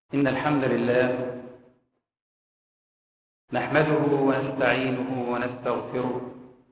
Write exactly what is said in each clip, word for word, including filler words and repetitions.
إن الحمد لله نحمده ونستعينه ونستغفره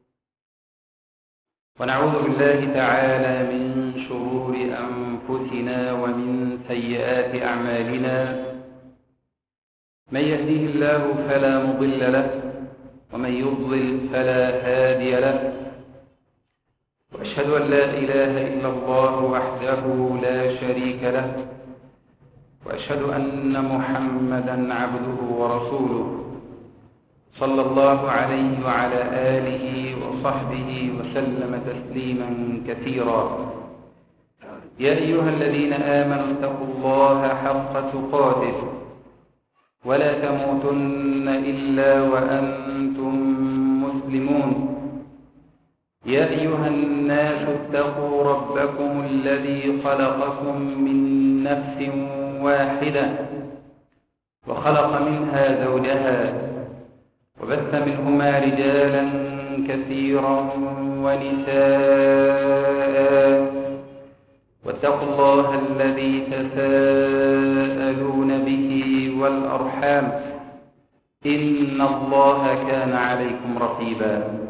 ونعوذ بالله تعالى من شرور أنفسنا ومن سيئات أعمالنا. من يهديه الله فلا مضل له ومن يضلل فلا هادي له، وأشهد أن لا إله إلا الله وحده لا شريك له، وأشهد أن محمدا عبده ورسوله صلى الله عليه وعلى آله وصحبه وسلم تسليما كثيرا. يا أيها الذين آمنوا اتقوا الله حق تقاته ولا تموتن إلا وأنتم مسلمون. يا أيها الناس اتقوا ربكم الذي خلقكم من نفس واحدة وخلق منها زوجها وبث منهما رجالا كثيرا ونساء، واتقوا الله الذي تساءلون به والأرحام إن الله كان عليكم رقيبا.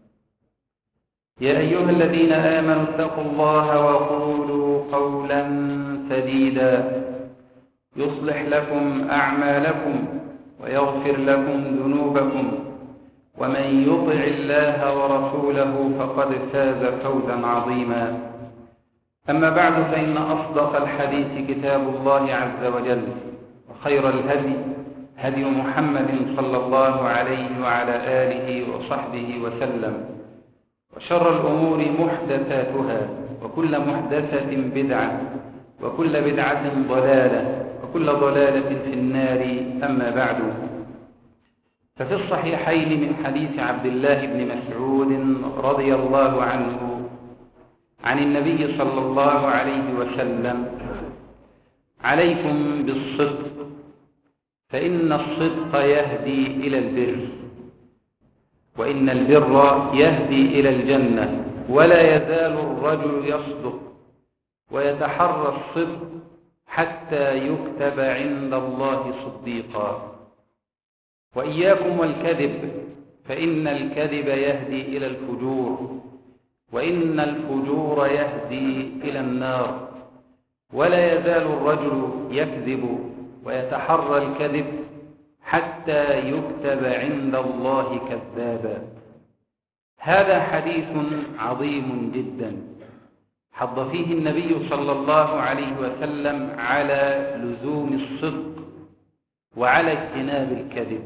يا أيها الذين آمنوا اتقوا الله وقولوا قولا سديدا يصلح لكم أعمالكم ويغفر لكم ذنوبكم، ومن يطع الله ورسوله فقد فاز فوزا عظيما. أما بعد، فإن أصدق الحديث كتاب الله عز وجل، وخير الهدي هدي محمد صلى الله عليه وعلى آله وصحبه وسلم، وشر الأمور محدثاتها، وكل محدثة بدعة، وكل بدعة ضلالة، وكل ضلالة في النار. أما بعد، ففي الصحيحين من حديث عبد الله بن مسعود رضي الله عنه عن النبي صلى الله عليه وسلم: عليكم بالصدق فإن الصدق يهدي إلى البر، وإن البر يهدي إلى الجنة، ولا يزال الرجل يصدق ويتحرى الصدق حتى يكتب عند الله صديقا. وإياكم والكذب فإن الكذب يهدي إلى الفجور، وإن الفجور يهدي إلى النار، ولا يزال الرجل يكذب ويتحرى الكذب حتى يكتب عند الله كذابا. هذا حديث عظيم جدا حض فيه النبي صلى الله عليه وسلم على لزوم الصدق وعلى اجتناب الكذب.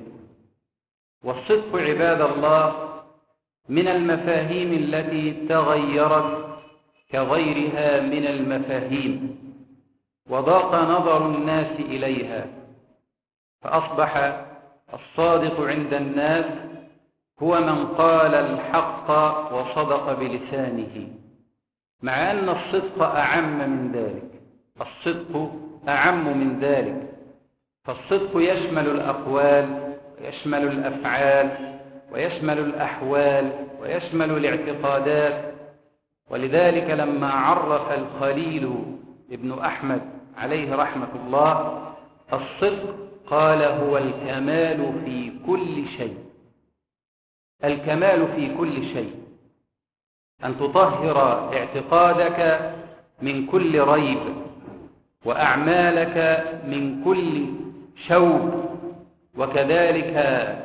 والصدق عباد الله من المفاهيم التي تغيرت كغيرها من المفاهيم، وضاق نظر الناس إليها، فأصبح الصادق عند الناس هو من قال الحق وصدق بلسانه، مع أن الصدق أعم من ذلك. الصدق أعم من ذلك، فالصدق يشمل الأقوال ويشمل الأفعال ويشمل الأحوال ويشمل الاعتقادات. ولذلك لما عرف الخليل ابن أحمد عليه رحمة الله الصدق قال: هو الكمال في كل شيء. الكمال في كل شيء، أن تطهر اعتقادك من كل ريب، وأعمالك من كل شوب، وكذلك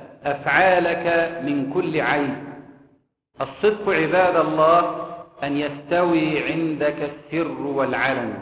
أفعالك من كل عيب. الصدق عباد الله أن يستوي عندك السر والعلن،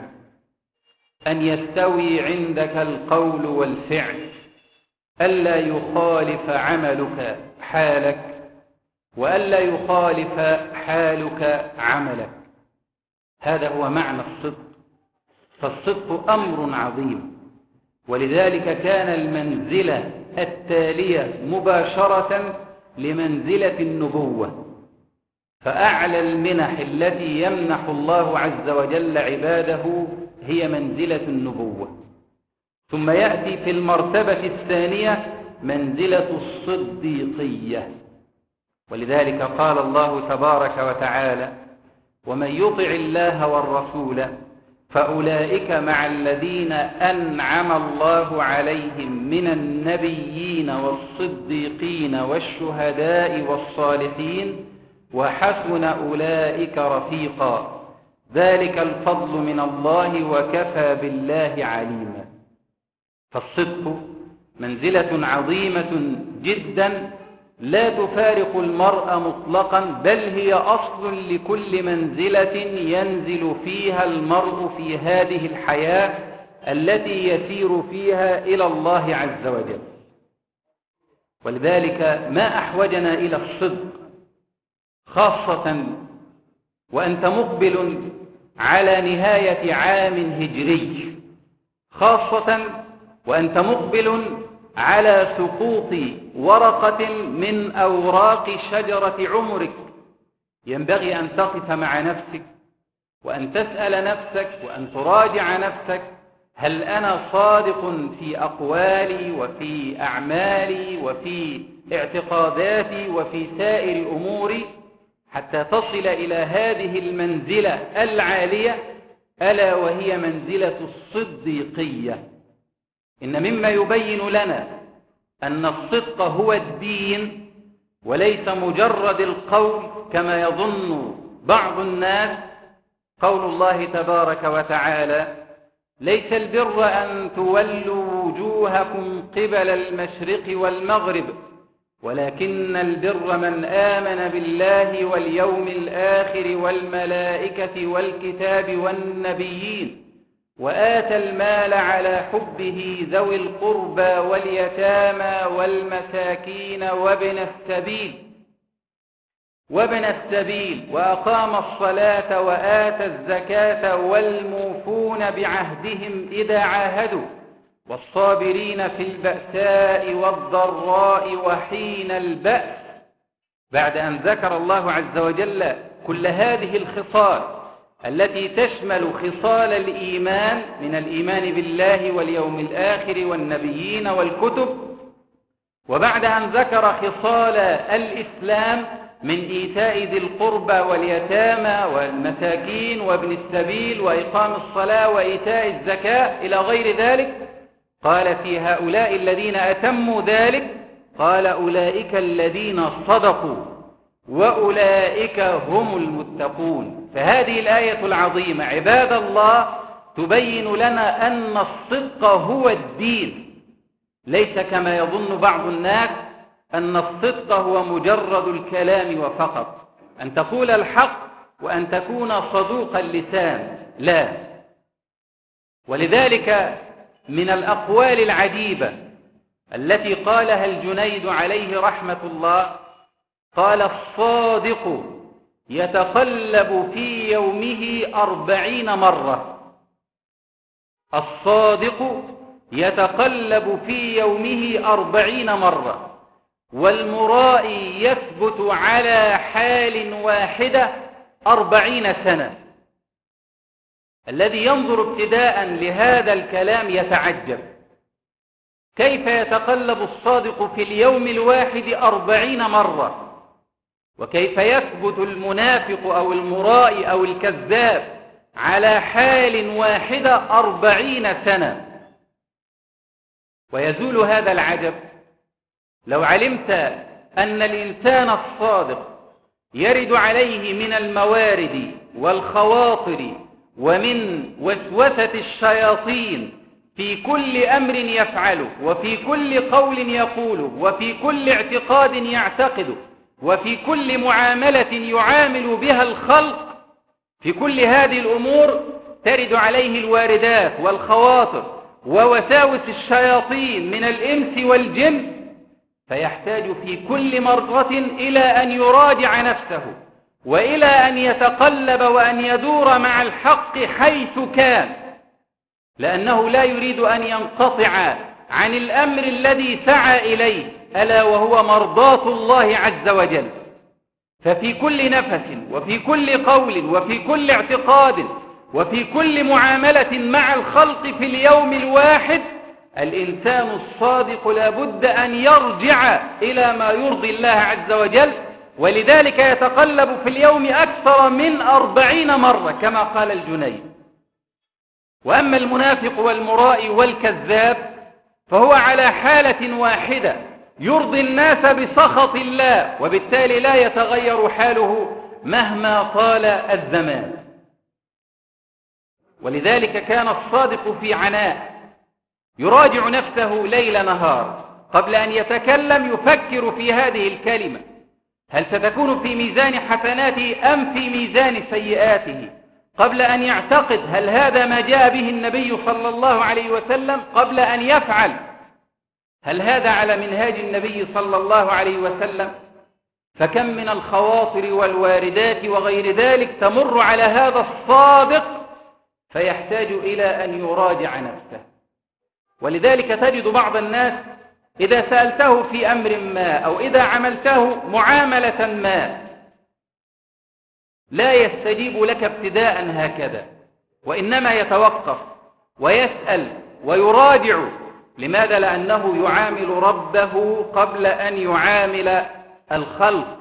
أن يستوي عندك القول والفعل، ألا يخالف عملك حالك، وألا يخالف حالك عملك. هذا هو معنى الصدق. فالصدق أمر عظيم، ولذلك كان المنزلة التالية مباشرة لمنزلة النبوة. فأعلى المنح التي يمنح الله عز وجل عباده هي منزلة النبوة، ثم يأتي في المرتبة الثانية منزلة الصديقية. ولذلك قال الله تبارك وتعالى: ومن يطع الله والرسول فأولئك مع الذين أنعم الله عليهم من النبيين والصديقين والشهداء والصالحين وحسن أولئك رفيقا ذلك الفضل من الله وكفى بالله عليما. فالصدق منزلة عظيمة جدا لا تفارق المرء مطلقا، بل هي أصل لكل منزلة ينزل فيها المرء في هذه الحياة التي يسير فيها إلى الله عز وجل. ولذلك ما أحوجنا إلى الصدق، خاصة وأنت مقبل على نهاية عام هجري، خاصة وأنت مقبل على سقوط ورقة من أوراق شجرة عمرك. ينبغي أن تقف مع نفسك وأن تسأل نفسك وأن تراجع نفسك: هل أنا صادق في أقوالي وفي أعمالي وفي اعتقاداتي وفي سائر أموري، حتى تصل إلى هذه المنزلة العالية، ألا وهي منزلة الصديقية. إن مما يبين لنا أن الصدق هو الدين وليس مجرد القول كما يظن بعض الناس قول الله تبارك وتعالى: ليس البر أن تولوا وجوهكم قبل المشرق والمغرب ولكن البر من آمن بالله واليوم الآخر والملائكة والكتاب والنبيين وآتى المال على حبه ذوي القربى واليتامى والمساكين وابن السبيل وابن السبيل وأقام الصلاة وآتى الزكاة والموفون بعهدهم إذا عاهدوا والصابرين في البأساء والضراء وحين البأس. بعد أن ذكر الله عز وجل كل هذه الخصال التي تشمل خصال الإيمان من الإيمان بالله واليوم الآخر والنبيين والكتب، وبعد أن ذكر خصال الإسلام من إيتاء ذي القربى واليتامى والمساكين وابن السبيل وإقام الصلاة وإيتاء الزكاة إلى غير ذلك، قال في هؤلاء الذين أتموا ذلك: قال أولئك الذين صدقوا وأولئك هم المتقون. فهذه الآية العظيمة عباد الله تبين لنا أن الصدق هو الدين، ليس كما يظن بعض الناس أن الصدق هو مجرد الكلام وفقط، أن تقول الحق وأن تكون صدوق اللسان، لا. ولذلك من الأقوال العجيبة التي قالها الجنيد عليه رحمة الله، قال: الصادق يتقلب في يومه أربعين مرة. الصادق يتقلب في يومه أربعين مرة، والمرائي يثبت على حال واحدة أربعين سنة. الذي ينظر ابتداء لهذا الكلام يتعجب: كيف يتقلب الصادق في اليوم الواحد أربعين مرة؟ وكيف يثبت المنافق أو المرائي أو الكذاب على حال واحدة أربعين سنة؟ ويزول هذا العجب لو علمت أن الإنسان الصادق يرد عليه من الموارد والخواطر ومن وسوسة الشياطين في كل أمر يفعله وفي كل قول يقوله وفي كل اعتقاد يعتقده وفي كل معاملة يعامل بها الخلق، في كل هذه الأمور ترد عليه الواردات والخواطر ووساوس الشياطين من الإنس والجن، فيحتاج في كل مرة إلى أن يراجع نفسه وإلى أن يتقلب وأن يدور مع الحق حيث كان، لأنه لا يريد أن ينقطع عن الأمر الذي سعى إليه، ألا وهو مرضاة الله عز وجل. ففي كل نفس وفي كل قول وفي كل اعتقاد وفي كل معاملة مع الخلق في اليوم الواحد الإنسان الصادق لا بد أن يرجع إلى ما يرضي الله عز وجل، ولذلك يتقلب في اليوم أكثر من أربعين مرة كما قال الجنيد. وأما المنافق والمرائي والكذاب فهو على حالة واحدة، يرضي الناس بسخط الله، وبالتالي لا يتغير حاله مهما طال الزمان. ولذلك كان الصادق في عناء يراجع نفسه ليل نهار، قبل أن يتكلم يفكر في هذه الكلمة، هل ستكون في ميزان حسناته أم في ميزان سيئاته؟ قبل أن يعتقد هل هذا ما جاء به النبي صلى الله عليه وسلم؟ قبل أن يفعل هل هذا على منهاج النبي صلى الله عليه وسلم؟ فكم من الخواطر والواردات وغير ذلك تمر على هذا الصادق فيحتاج إلى أن يراجع نفسه. ولذلك تجد بعض الناس إذا سألته في أمر ما أو إذا عملته معاملة ما لا يستجيب لك ابتداء هكذا، وإنما يتوقف ويسأل ويراجع. لماذا؟ لأنه يعامل ربه قبل أن يعامل الخلق.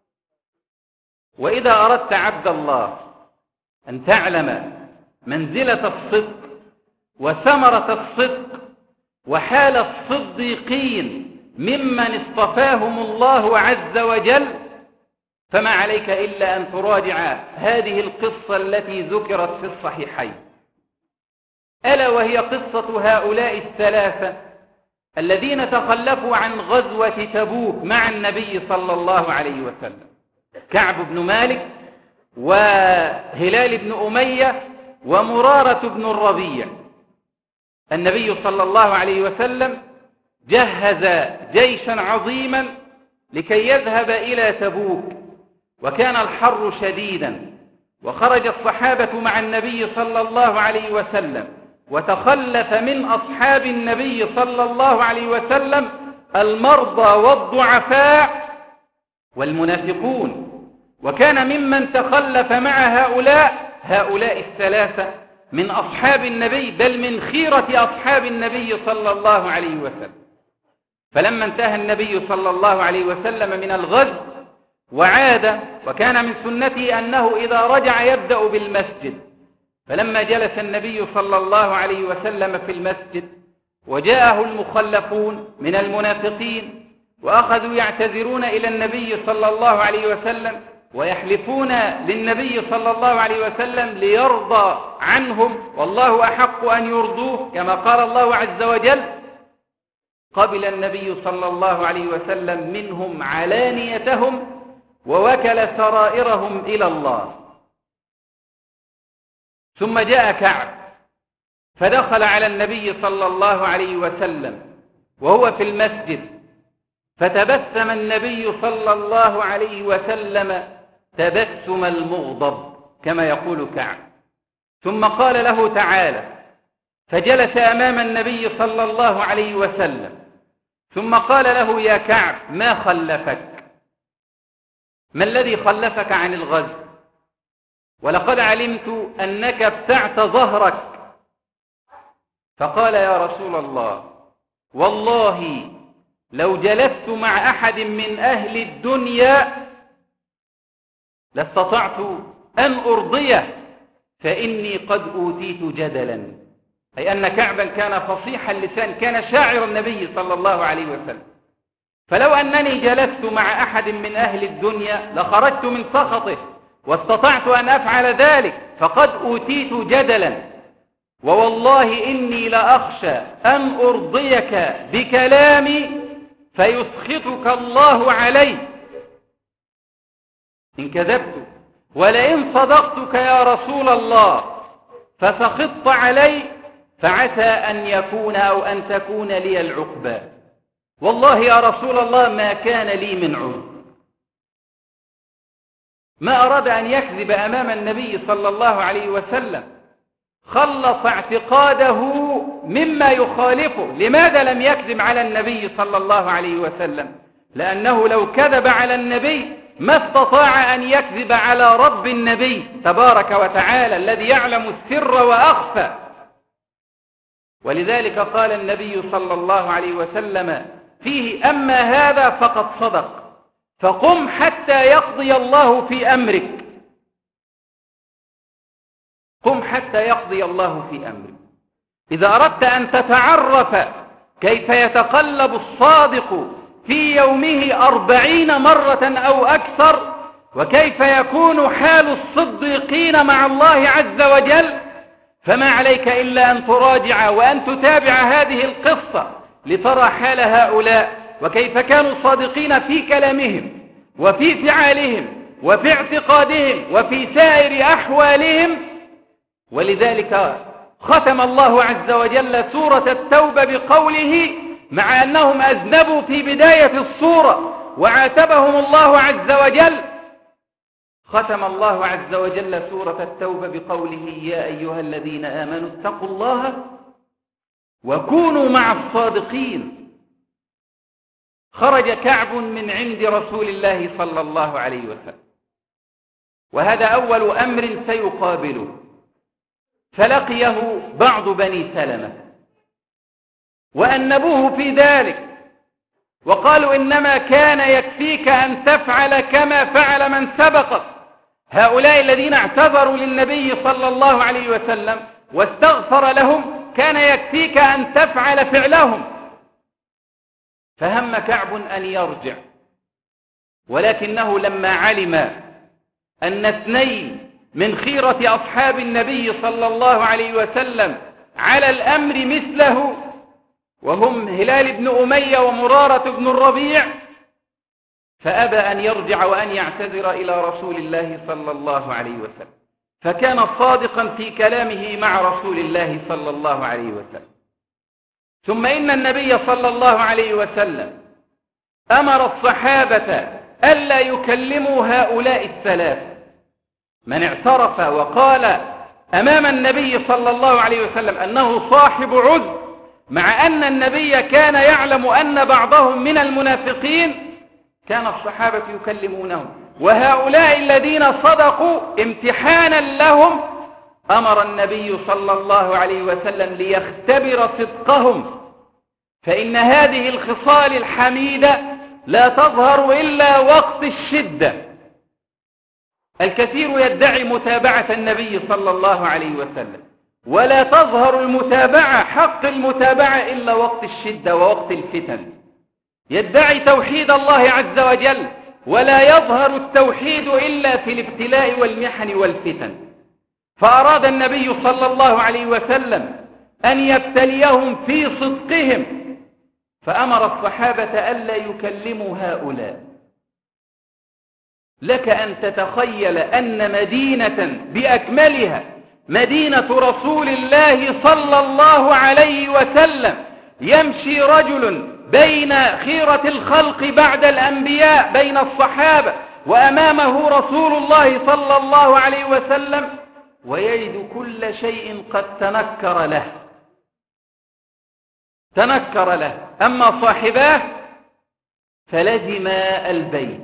وإذا أردت عبد الله أن تعلم منزلة الصدق وثمرة الصدق وحال الصديقين ممن اصطفاهم الله عز وجل، فما عليك إلا أن تراجع هذه القصة التي ذكرت في الصحيحين، ألا وهي قصة هؤلاء الثلاثة الذين تخلفوا عن غزوة تبوك مع النبي صلى الله عليه وسلم: كعب بن مالك وهلال بن أمية ومرارة بن الربيع. النبي صلى الله عليه وسلم جهز جيشا عظيما لكي يذهب إلى تبوك، وكان الحر شديدا، وخرج الصحابة مع النبي صلى الله عليه وسلم، وتخلف من أصحاب النبي صلى الله عليه وسلم المرضى والضعفاء والمنافقون. وكان ممن تخلف مع هؤلاء هؤلاء الثلاثة من أصحاب النبي، بل من خيرة أصحاب النبي صلى الله عليه وسلم. فلما انتهى النبي صلى الله عليه وسلم من الغزو وعاد، وكان من سنته أنه إذا رجع يبدأ بالمسجد، فلما جلس النبي صلى الله عليه وسلم في المسجد وجاءه المخلفون من المنافقين وأخذوا يعتذرون إلى النبي صلى الله عليه وسلم ويحلفون للنبي صلى الله عليه وسلم ليرضى عنهم، والله أحق أن يرضوه كما قال الله عز وجل، قبل النبي صلى الله عليه وسلم منهم علانيتهم ووكل سرائرهم إلى الله. ثم جاء كعب فدخل على النبي صلى الله عليه وسلم وهو في المسجد، فتبسم النبي صلى الله عليه وسلم تبسم المغضب كما يقول كعب، ثم قال له: تعالى. فجلس أمام النبي صلى الله عليه وسلم، ثم قال له: يا كعب، ما خلفك؟ ما الذي خلفك عن الغزو؟ ولقد علمت أنك ابتعت ظهرك. فقال: يا رسول الله، والله لو جلست مع أحد من أهل الدنيا لاستطعت أن أرضيه، فإني قد أوتيت جدلا. أي أن كعبا كان فصيح اللسان، كان شاعر النبي صلى الله عليه وسلم. فلو أنني جلست مع أحد من أهل الدنيا لخرجت من سخطه واستطعت أن أفعل ذلك، فقد أوتيت جدلا، ووالله إني لأخشى أن أرضيك بكلامي فيسخطك الله عليه إن كذبت، ولئن صدقتك يا رسول الله فسخطت علي فعسى أن يكون أو أن تكون لي العقبى. والله يا رسول الله ما كان لي من عذر. ما أراد أن يكذب أمام النبي صلى الله عليه وسلم، خلص اعتقاده مما يخالفه. لماذا لم يكذب على النبي صلى الله عليه وسلم؟ لأنه لو كذب على النبي ما استطاع أن يكذب على رب النبي تبارك وتعالى الذي يعلم السر وأخفى. ولذلك قال النبي صلى الله عليه وسلم فيه: أما هذا فقد صدق، فقم حتى يقضي الله في أمرك. قم حتى يقضي الله في أمرك. إذا أردت أن تتعرف كيف يتقلب الصادق في يومه أربعين مرة أو أكثر، وكيف يكون حال الصديقين مع الله عز وجل، فما عليك إلا أن تراجع وأن تتابع هذه القصة لترى حال هؤلاء وكيف كانوا صادقين في كلامهم وفي فعالهم وفي اعتقادهم وفي سائر أحوالهم. ولذلك ختم الله عز وجل سورة التوبة بقوله مع أنهم أذنبوا في بداية السورة وعاتبهم الله عز وجل، ختم الله عز وجل سورة التوبة بقوله يا أيها الذين آمنوا اتقوا الله وكونوا مع الصادقين. خرج كعب من عند رسول الله صلى الله عليه وسلم، وهذا أول أمر سيقابله، فلقيه بعض بني سلمة وأنبوه في ذلك وقالوا إنما كان يكفيك أن تفعل كما فعل من سبقك. هؤلاء الذين اعتذروا للنبي صلى الله عليه وسلم واستغفر لهم كان يكفيك أن تفعل فعلهم. فهم كعب أن يرجع، ولكنه لما علم أن اثنين من خيرة أصحاب النبي صلى الله عليه وسلم على الأمر مثله، وهم هلال بن أمية ومرارة بن الربيع، فأبى أن يرجع وأن يعتذر إلى رسول الله صلى الله عليه وسلم، فكان صادقا في كلامه مع رسول الله صلى الله عليه وسلم. ثم إن النبي صلى الله عليه وسلم أمر الصحابة ألا يكلموا هؤلاء الثلاث. من اعترف وقال أمام النبي صلى الله عليه وسلم أنه صاحب عذر، مع أن النبي كان يعلم أن بعضهم من المنافقين، كان الصحابة يكلمونهم. وهؤلاء الذين صدقوا امتحانا لهم أمر النبي صلى الله عليه وسلم ليختبر صدقهم، فإن هذه الخصال الحميدة لا تظهر إلا وقت الشدة. الكثير يدعي متابعة النبي صلى الله عليه وسلم، ولا تظهر المتابعة حق المتابعة إلا وقت الشدة ووقت الفتن. يدعي توحيد الله عز وجل، ولا يظهر التوحيد إلا في الابتلاء والمحن والفتن. فأراد النبي صلى الله عليه وسلم أن يبتليهم في صدقهم، فأمر الصحابة ألا يكلموا هؤلاء. لك أن تتخيل أن مدينة بأكملها مدينة رسول الله صلى الله عليه وسلم يمشي رجل بين خيرة الخلق بعد الأنبياء بين الصحابة، وأمامه رسول الله صلى الله عليه وسلم، ويجد كل شيء قد تنكر له تنكر له أما صاحباه فلزما البيت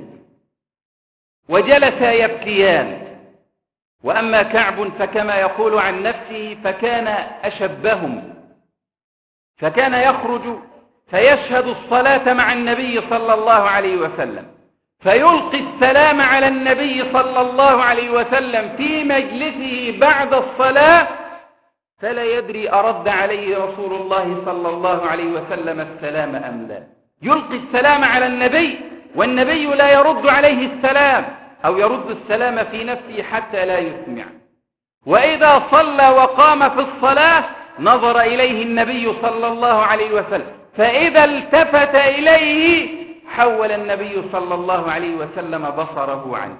وجلسا يبكيان. وأما كعب فكما يقول عن نفسه فكان أشبهم، فكان يخرج فيشهد الصلاة مع النبي صلى الله عليه وسلم، فيلقي السلام على النبي صلى الله عليه وسلم في مجلسه بعد الصلاة، فلا يدري أرد عليه رسول الله صلى الله عليه وسلم السلام أم لا. يلقي السلام على النبي والنبي لا يرد عليه السلام، أو يرد السلام في نفسه حتى لا يسمع. وإذا صلى وقام في الصلاة نظر إليه النبي صلى الله عليه وسلم، فإذا التفت إليه حول النبي صلى الله عليه وسلم بصره عنه.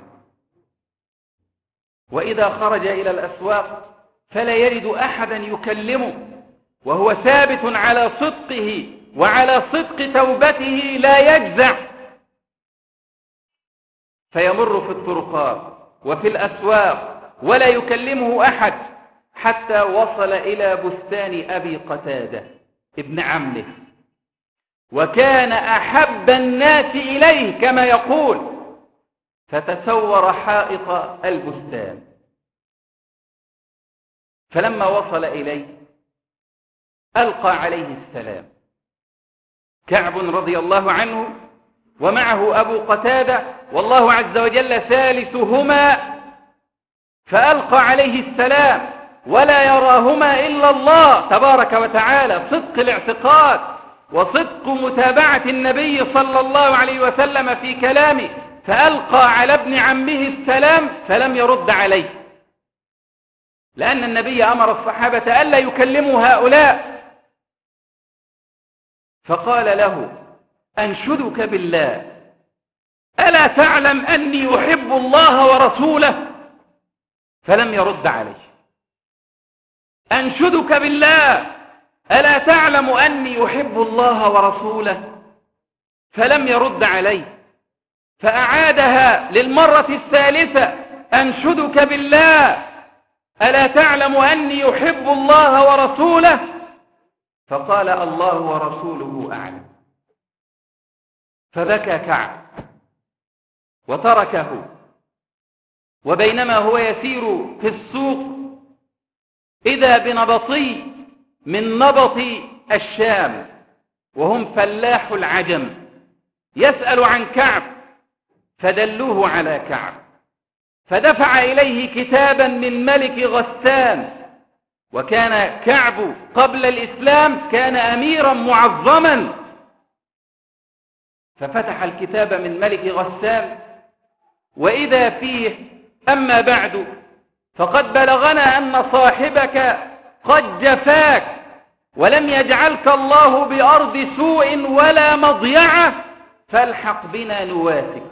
وإذا خرج إلى الأسواق فلا يجد أحدا يكلمه، وهو ثابت على صدقه وعلى صدق توبته لا يجزع، فيمر في الطرقات وفي الأسواق ولا يكلمه أحد، حتى وصل إلى بستان أبي قتادة ابن عمه، وكان أحب الناس إليه كما يقول، فتسور حائط البستان. فلما وصل إليه ألقى عليه السلام كعب رضي الله عنه، ومعه أبو قتادة، والله عز وجل ثالثهما، فألقى عليه السلام ولا يراهما إلا الله تبارك وتعالى. صدق الاعتقاد وصدق متابعة النبي صلى الله عليه وسلم في كلامه، فألقى على ابن عمه السلام فلم يرد عليه، لأن النبي أمر الصحابة ألا يكلموا هؤلاء. فقال له: أنشدك بالله، ألا تعلم أني أحب الله ورسوله؟ فلم يرد عليه. أنشدك بالله، ألا تعلم أني أحب الله ورسوله؟ فلم يرد عليه. فأعادها للمرة الثالثة: أنشدك بالله، ألا تعلم أني أحب الله ورسوله؟ فقال: الله ورسوله أعلم. فبكى كعب وتركه. وبينما هو يسير في السوق إذا بنبطي من نبط الشام، وهم فلاح العجم، يسأل عن كعب، فدلوه على كعب، فدفع إليه كتابا من ملك غسان. وكان كعب قبل الإسلام كان أميرا معظما، ففتح الكتاب من ملك غسان وإذا فيه: أما بعد، فقد بلغنا أن صاحبك قد جفاك، ولم يجعلك الله بأرض سوء ولا مضيعة، فالحق بنا نواسك.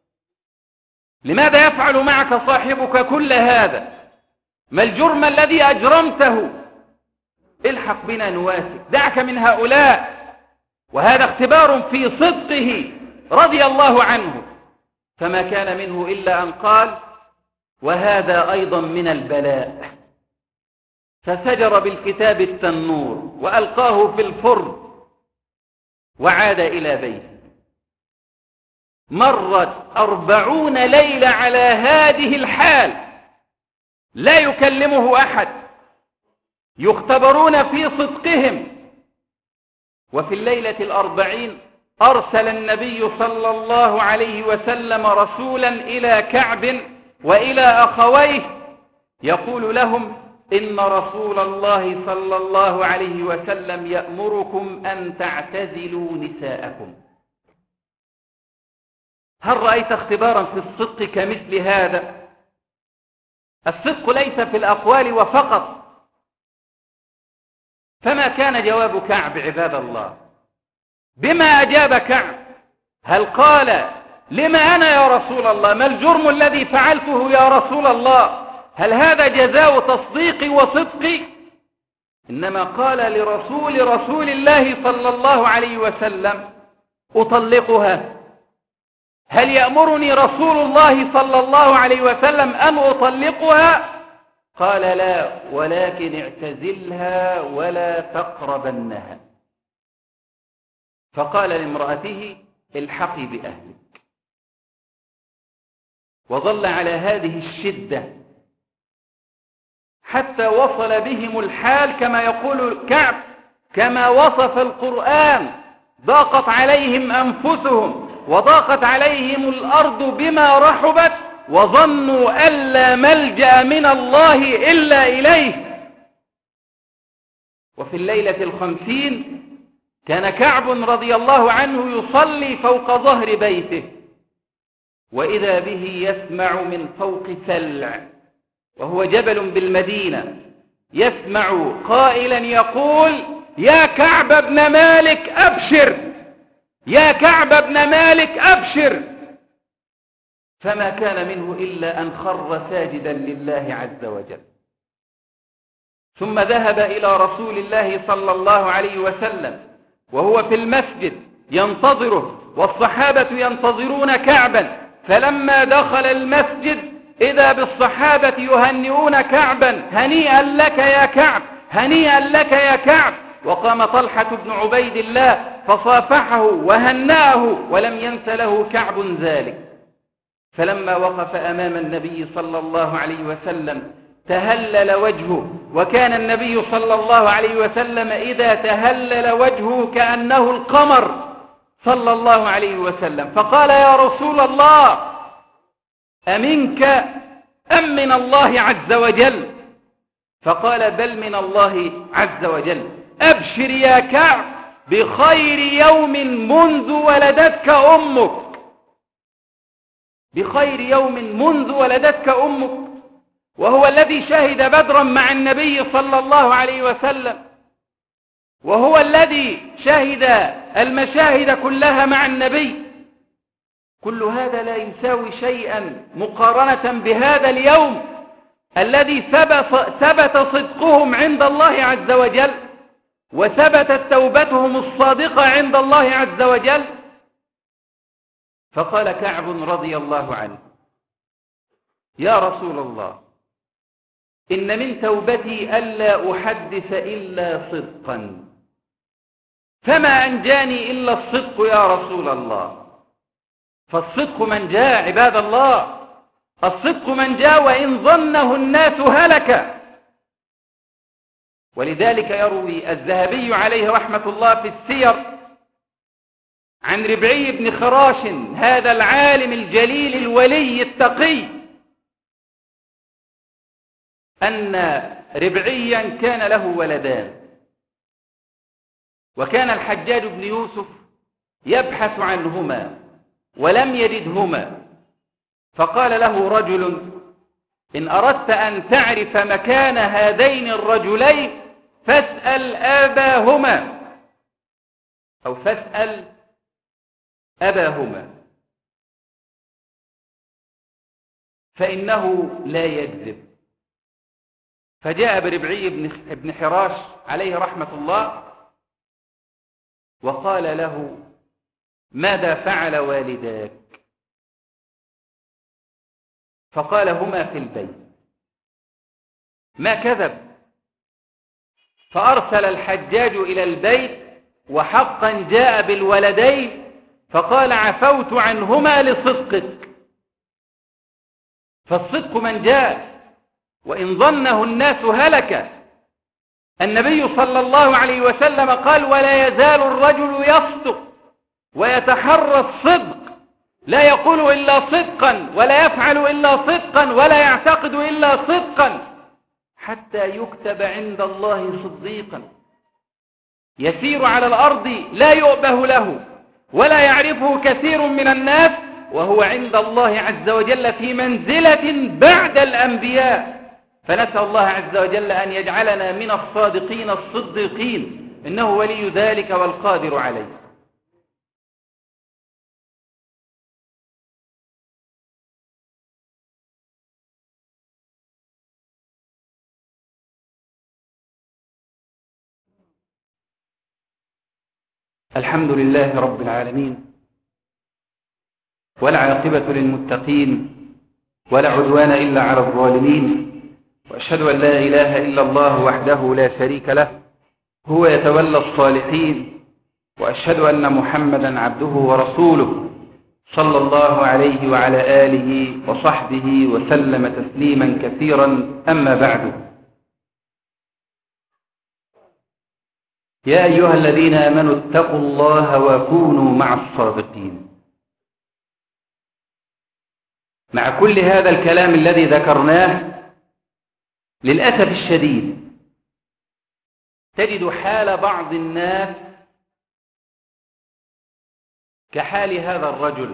لماذا يفعل معك صاحبك كل هذا؟ ما الجرم الذي أجرمته؟ الحق بنا نواسك، دعك من هؤلاء. وهذا اختبار في صدقه رضي الله عنه، فما كان منه إلا أن قال: وهذا أيضا من البلاء. فسجر بالكتاب التنور وألقاه في الفرن وعاد إلى بيته. مرت أربعون ليلة على هذه الحال، لا يكلمه أحد، يختبرون في صدقهم. وفي الليلة الأربعين أرسل النبي صلى الله عليه وسلم رسولا إلى كعب وإلى أخويه يقول لهم: إن رسول الله صلى الله عليه وسلم يأمركم أن تعتزلوا نساءكم. هل رأيت اختبارا في الصدق كمثل هذا؟ الصدق ليس في الأقوال وفقط. فما كان جواب كعب عباد الله؟ بما أجاب كعب؟ هل قال: لما أنا يا رسول الله؟ ما الجرم الذي فعلته يا رسول الله؟ هل هذا جزاء تصديقي وصدقي؟ إنما قال لرسول رسول الله صلى الله عليه وسلم: أطلقها؟ هل يأمرني رسول الله صلى الله عليه وسلم أن أطلقها؟ قال: لا، ولكن اعتزلها ولا تقربنها. فقال لامرأته: الحقي بأهلك. وظل على هذه الشدة حتى وصل بهم الحال كما يقول كعب، كما وصف القرآن: ضاقت عليهم أنفسهم وضاقت عليهم الأرض بما رحبت وظنوا أن لا ملجأ من الله إلا إليه. وفي الليلة الخمسين كان كعب رضي الله عنه يصلي فوق ظهر بيته، وإذا به يسمع من فوق سلع، وهو جبل بالمدينة، يسمع قائلا يقول: يا كعب بن مالك أبشر، يا كعب بن مالك أبشر. فما كان منه إلا أن خر ساجدا لله عز وجل. ثم ذهب إلى رسول الله صلى الله عليه وسلم وهو في المسجد ينتظره، والصحابة ينتظرون كعبا. فلما دخل المسجد إذا بالصحابة يهنئون كعبا: هنيئا لك يا كعب، هنيئا لك يا كعب. وقام طلحة بن عبيد الله فصافحه وهنأه، ولم ينس له كعب ذلك. فلما وقف أمام النبي صلى الله عليه وسلم تهلل وجهه، وكان النبي صلى الله عليه وسلم إذا تهلل وجهه كأنه القمر صلى الله عليه وسلم. فقال: يا رسول الله، أمنك أم من الله عز وجل؟ فقال بل من الله عز وجل. أبشر يا كعب بخير يوم منذ ولدتك أمك، بخير يوم منذ ولدتك أمك، وهو الذي شهد بدرا مع النبي صلى الله عليه وسلم، وهو الذي شهد المشاهد كلها مع النبي. كل هذا لا يساوي شيئا مقارنة بهذا اليوم الذي ثبت صدقهم عند الله عز وجل، وثبتت توبتهم الصادقة عند الله عز وجل. فقال كعب رضي الله عنه: يا رسول الله، إن من توبتي ألا أحدث إلا صدقا، فما أنجاني إلا الصدق يا رسول الله. فالصدق من جاء عباد الله، الصدق من جاء وإن ظنه الناس هلك. ولذلك يروي الذهبي عليه رحمة الله في السير عن ربعي بن خراش، هذا العالم الجليل الولي التقي، أن ربعيا كان له ولدان، وكان الحجاج بن يوسف يبحث عنهما ولم يجدهما، فقال له رجل: إن أردت أن تعرف مكان هذين الرجلين فاسأل آباهما، أو فاسأل أباهما، فإنه لا يكذب. فجاء بربعي بن حراش عليه رحمة الله وقال له: ماذا فعل والداك؟ فقال: هما في البيت. ما كذب. فأرسل الحجاج إلى البيت وحقا جاء بالولدين، فقال: عفوت عنهما لصدقك. فالصدق من جاء وإن ظنه الناس هلك. النبي صلى الله عليه وسلم قال: ولا يزال الرجل يصدق ويتحرى الصدق، لا يقول إلا صدقا ولا يفعل إلا صدقا ولا يعتقد إلا صدقا، حتى يكتب عند الله صديقا. يسير على الأرض لا يؤبه له ولا يعرفه كثير من الناس، وهو عند الله عز وجل في منزلة بعد الأنبياء. فنسأل الله عز وجل أن يجعلنا من الصادقين الصديقين، إنه ولي ذلك والقادر عليه. الحمد لله رب العالمين، والعاقبة للمتقين، ولا عدوان إلا على الظالمين، وأشهد أن لا إله إلا الله وحده لا شريك له، هو يتولى الصالحين، وأشهد أن محمدا عبده ورسوله صلى الله عليه وعلى آله وصحبه وسلم تسليما كثيرا. أما بعد، يا أيها الذين آمنوا اتقوا الله وكونوا مع الصادقين. مع كل هذا الكلام الذي ذكرناه، للأسف الشديد تجد حال بعض الناس كحال هذا الرجل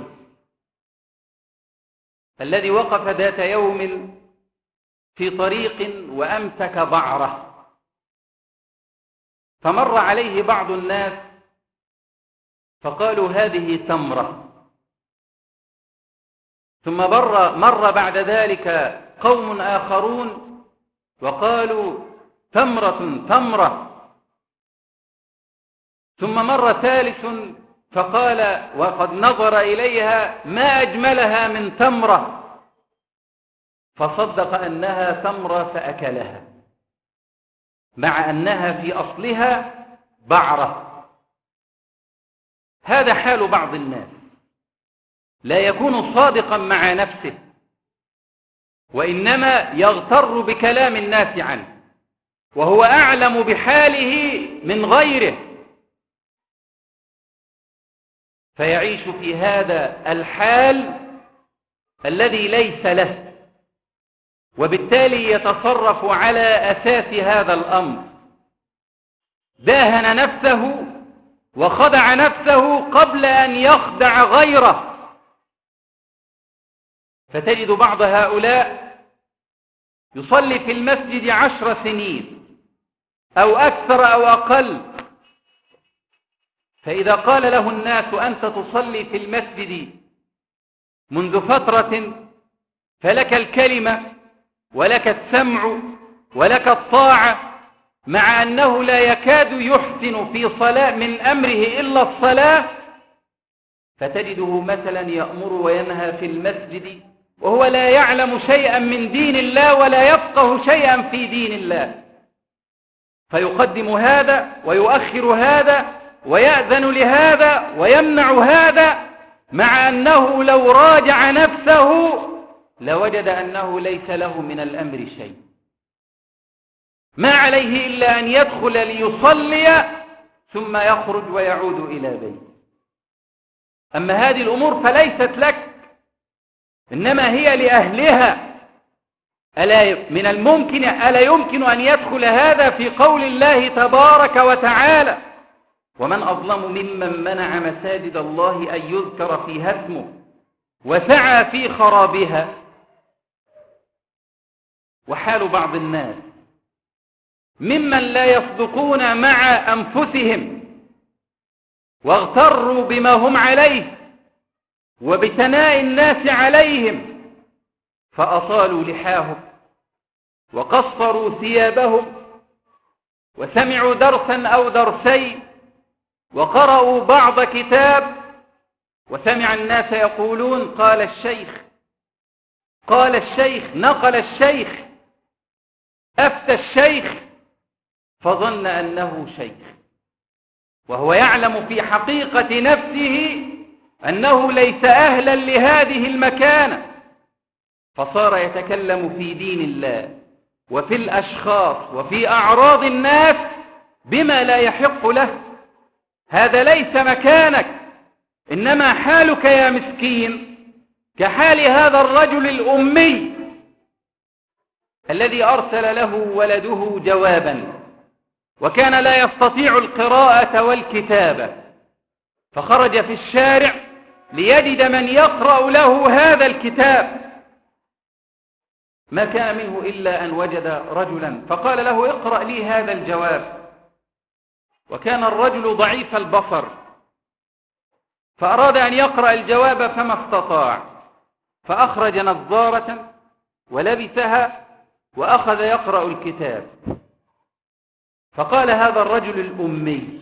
الذي وقف ذات يوم في طريق وأمسك بعره، فمر عليه بعض الناس فقالوا: هذه تمرة. ثم مر, مر بعد ذلك قوم آخرون وقالوا: تمرة تمرة. ثم مر ثالث فقال وقد نظر إليها: ما أجملها من تمرة، فصدق أنها تمرة فأكلها، مع أنها في أصلها بعرة. هذا حال بعض الناس، لا يكون صادقا مع نفسه، وإنما يغتر بكلام الناس عنه، وهو أعلم بحاله من غيره، فيعيش في هذا الحال الذي ليس له، وبالتالي يتصرف على أساس هذا الأمر. داهن نفسه وخدع نفسه قبل أن يخدع غيره. فتجد بعض هؤلاء يصلي في المسجد عشر سنين أو أكثر أو أقل، فإذا قال له الناس أنت تصلي في المسجد منذ فترة فلك الكلمة ولك السمع ولك الطاعة، مع أنه لا يكاد يحسن في صلاة من أمره إلا الصلاة، فتجده مثلا يأمر وينهى في المسجد وهو لا يعلم شيئا من دين الله ولا يفقه شيئا في دين الله، فيقدم هذا ويؤخر هذا ويأذن لهذا ويمنع هذا، مع أنه لو راجع نفسه لوجد أنه ليس له من الأمر شيء، ما عليه إلا أن يدخل ليصلي ثم يخرج ويعود إلى بيته. أما هذه الأمور فليست لك، إنما هي لأهلها. ألا من الممكن ألا يمكن أن يدخل هذا في قول الله تبارك وتعالى ومن أظلم ممن منع مساجد الله أن يذكر فيها اسمه وسعى في خرابها. وحال بعض الناس ممن لا يصدقون مع أنفسهم واغتروا بما هم عليه وبثناء الناس عليهم، فأطالوا لحاهم وقصروا ثيابهم وسمعوا درسا أو درسين وقرأوا بعض كتاب، وسمع الناس يقولون قال الشيخ قال الشيخ نقل الشيخ أفتى الشيخ، فظن أنه شيخ وهو يعلم في حقيقة نفسه أنه ليس أهلا لهذه المكانة، فصار يتكلم في دين الله وفي الأشخاص وفي أعراض الناس بما لا يحق له. هذا ليس مكانك، إنما حالك يا مسكين كحال هذا الرجل الأمي الذي أرسل له ولده جوابا وكان لا يستطيع القراءة والكتابة، فخرج في الشارع ليجد من يقرأ له هذا الكتاب، ما كان منه إلا أن وجد رجلا فقال له اقرأ لي هذا الجواب، وكان الرجل ضعيف البصر فأراد أن يقرأ الجواب فما استطاع، فأخرج نظارة ولبسها وأخذ يقرأ الكتاب، فقال هذا الرجل الأمي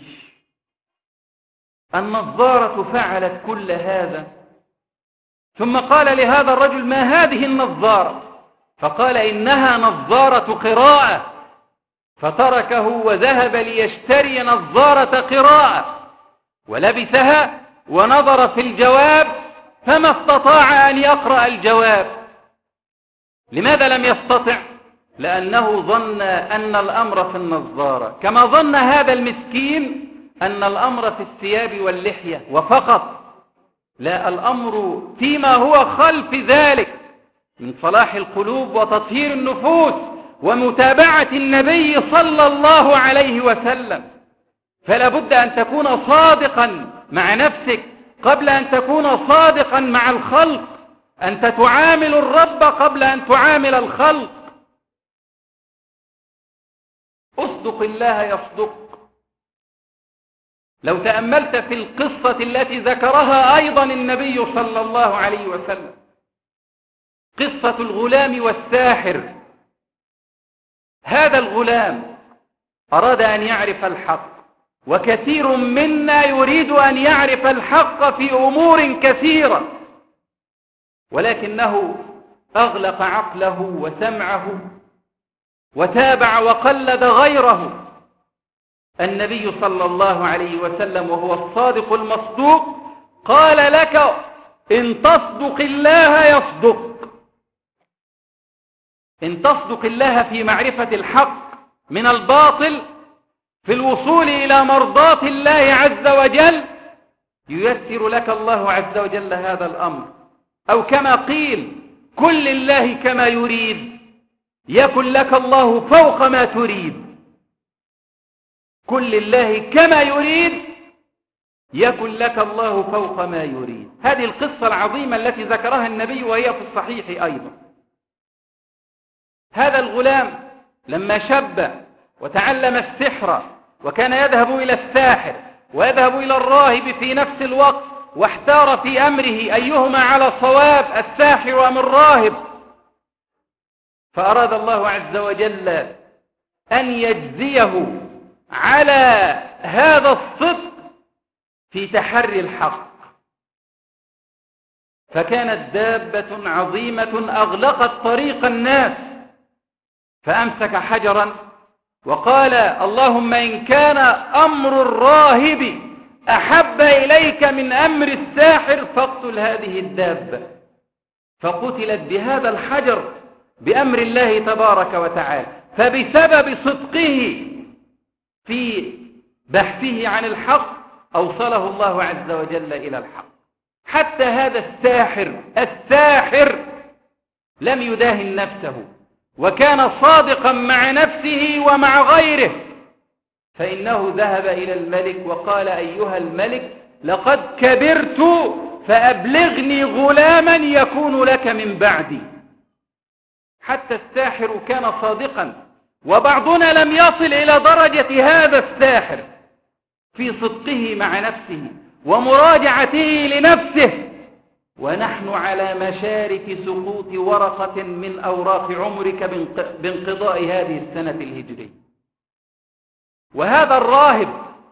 النظارة فعلت كل هذا؟ ثم قال لهذا الرجل ما هذه النظارة؟ فقال إنها نظارة قراءة، فتركه وذهب ليشتري نظارة قراءة ولبسها ونظر في الجواب فما استطاع أن يقرأ الجواب. لماذا لم يستطع؟ لأنه ظن أن الأمر في النظارة، كما ظن هذا المسكين أن الأمر في الثياب واللحية وفقط، لا، الأمر فيما هو خلف ذلك من صلاح القلوب وتطهير النفوس ومتابعة النبي صلى الله عليه وسلم. فلا بد أن تكون صادقا مع نفسك قبل أن تكون صادقا مع الخلق، أنت تعامل الرب قبل أن تعامل الخلق. أصدق الله يصدق. لو تأملت في القصة التي ذكرها أيضا النبي صلى الله عليه وسلم، قصة الغلام والساحر. هذا الغلام أراد أن يعرف الحق، وكثير منا يريد أن يعرف الحق في أمور كثيرة، ولكنه أغلق عقله وسمعه وتابع وقلد غيره. النبي صلى الله عليه وسلم وهو الصادق المصدوق قال لك إن تصدق الله يصدق. إن تصدق الله في معرفة الحق من الباطل في الوصول إلى مرضاة الله عز وجل ييسر لك الله عز وجل هذا الأمر، أو كما قيل كن لله كما يريد يكن لك الله فوق ما تريد، كن لله كما يريد يكن لك الله فوق ما يريد. هذه القصة العظيمة التي ذكرها النبي وهي في الصحيح أيضا. هذا الغلام لما شب وتعلم السحر وكان يذهب إلى الساحر ويذهب إلى الراهب في نفس الوقت، واحتار في أمره أيهما على صواب، الساحر أم الراهب، فأراد الله عز وجل أن يجزيه على هذا الصدق في تحري الحق، فكانت دابة عظيمة أغلقت طريق الناس، فأمسك حجرا وقال اللهم إن كان أمر الراهب أحب إليك من أمر الساحر فاقتل هذه الدابة، فقتلت بهذا الحجر بأمر الله تبارك وتعالى. فبسبب صدقه في بحثه عن الحق أوصله الله عز وجل إلى الحق. حتى هذا الساحر الساحر لم يداهن نفسه، وكان صادقا مع نفسه ومع غيره، فإنه ذهب إلى الملك وقال أيها الملك لقد كبرت فأبلغني غلاما يكون لك من بعدي. حتى الساحر كان صادقا، وبعضنا لم يصل إلى درجة هذا الساحر في صدقه مع نفسه ومراجعته لنفسه، ونحن على مشارف سقوط ورقة من أوراق عمرك بانقضاء هذه السنة الهجرية. وهذا الراهب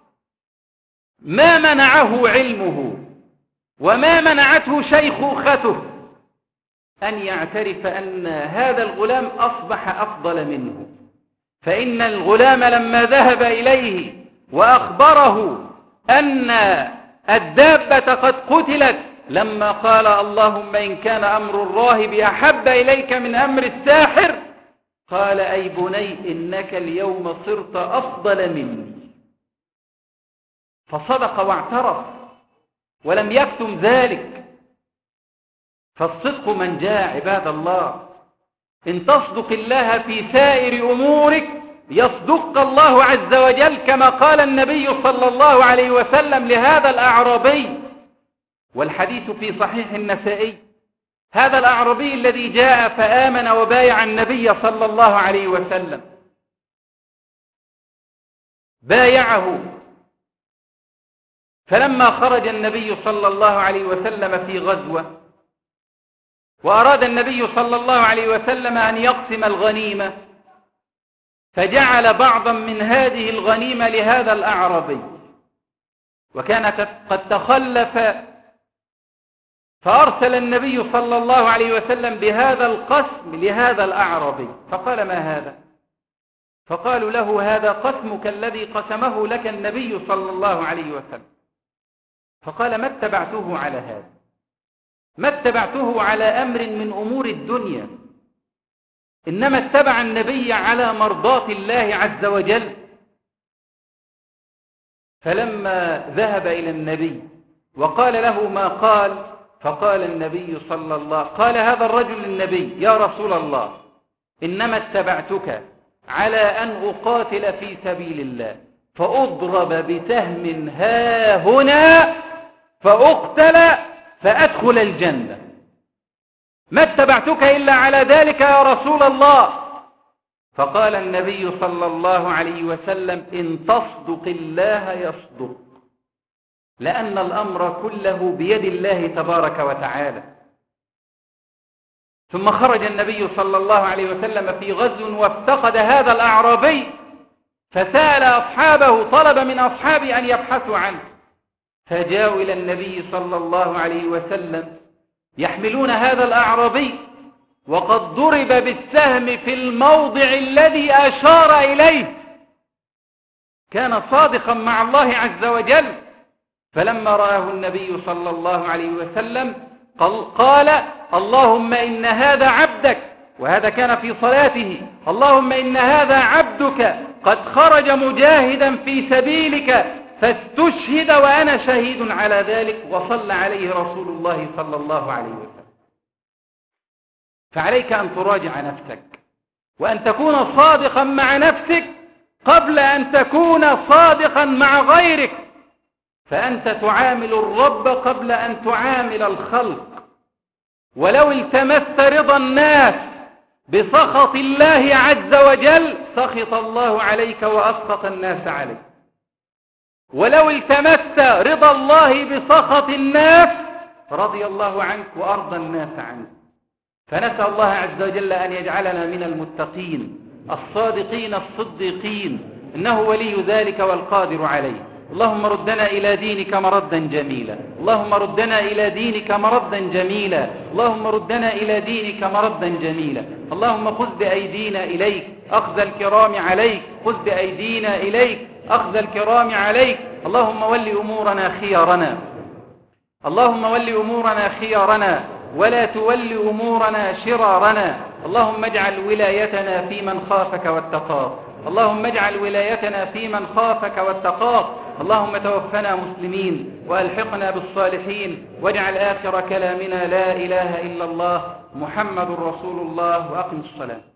ما منعه علمه وما منعته شيخوخته أن يعترف أن هذا الغلام أصبح أفضل منه، فإن الغلام لما ذهب إليه وأخبره أن الدابة قد قتلت، لما قال اللهم إن كان أمر الراهب أحب إليك من أمر الساحر، قال أي بني إنك اليوم صرت أفضل مني. فصدق واعترف ولم يكتم ذلك. فالصدق من جاء عباد الله. إن تصدق الله في سائر أمورك يصدق الله عز وجل، كما قال النبي صلى الله عليه وسلم لهذا الأعرابي، والحديث في صحيح النسائي، هذا الأعرابي الذي جاء فآمن وبايع النبي صلى الله عليه وسلم، بايعه، فلما خرج النبي صلى الله عليه وسلم في غزوة وأراد النبي صلى الله عليه وسلم أن يقسم الغنيمة، فجعل بعضا من هذه الغنيمة لهذا الأعرابي، وكان قد تخلف، فأرسل النبي صلى الله عليه وسلم بهذا القسم لهذا الأعرابي، فقال ما هذا؟ فقالوا له هذا قسمك الذي قسمه لك النبي صلى الله عليه وسلم. فقال ما اتبعته على هذا، ما اتبعته على أمر من أمور الدنيا، إنما اتبع النبي على مرضاة الله عز وجل. فلما ذهب إلى النبي وقال له ما قال، فقال النبي صلى الله عليه وسلم، قال هذا الرجل للنبي يا رسول الله إنما اتبعتك على أن أقاتل في سبيل الله فأضرب بسهم ها هنا فأقتل فأدخل الجنة، ما اتبعتك إلا على ذلك يا رسول الله. فقال النبي صلى الله عليه وسلم إن تصدق الله يصدق، لأن الأمر كله بيد الله تبارك وتعالى. ثم خرج النبي صلى الله عليه وسلم في غزو وافتقد هذا الأعرابي، فسأل أصحابه، طلب من أصحابه أن يبحثوا عنه، فجاءوا إلى النبي صلى الله عليه وسلم يحملون هذا الأعرابي وقد ضرب بالسهم في الموضع الذي أشار إليه، كان صادقا مع الله عز وجل. فلما رآه النبي صلى الله عليه وسلم قال اللهم إن هذا عبدك، وهذا كان في صلاته، اللهم إن هذا عبدك قد خرج مجاهدا في سبيلك فاستشهد وأنا شهيد على ذلك، وصلى عليه رسول الله صلى الله عليه وسلم. فعليك أن تراجع نفسك وأن تكون صادقا مع نفسك قبل أن تكون صادقا مع غيرك، فأنت تعامل الرب قبل أن تعامل الخلق. ولو التمست رضا الناس بسخط الله عز وجل سخط الله عليك وأسخط الناس عليك، ولو التمست رضا الله بسخط الناس رضي الله عنك وأرضى الناس عنك. فنسأل الله عز وجل أن يجعلنا من المتقين الصادقين الصديقين، إنه ولي ذلك والقادر عليه. اللهم ردنا إلى دينك مردا جميلا، اللهم ردنا إلى دينك مردا جميلا، اللهم ردنا إلى دينك مردا جميلا. اللهم خذ بأيدينا إليك أخذ الكرام عليك، خذ بأيدينا إليك أخذ الكرام عليك. اللهم ول أمورنا خيارنا، اللهم ول أمورنا خيارنا ولا تول أمورنا شرارنا. اللهم اجعل ولايتنا في من خافك واتقاك، اللهم اجعل ولايتنا في من خافك واتقاك. اللهم توفنا مسلمين وألحقنا بالصالحين، واجعل آخر كلامنا لا إله إلا الله محمد رسول الله، وأقم الصلاة.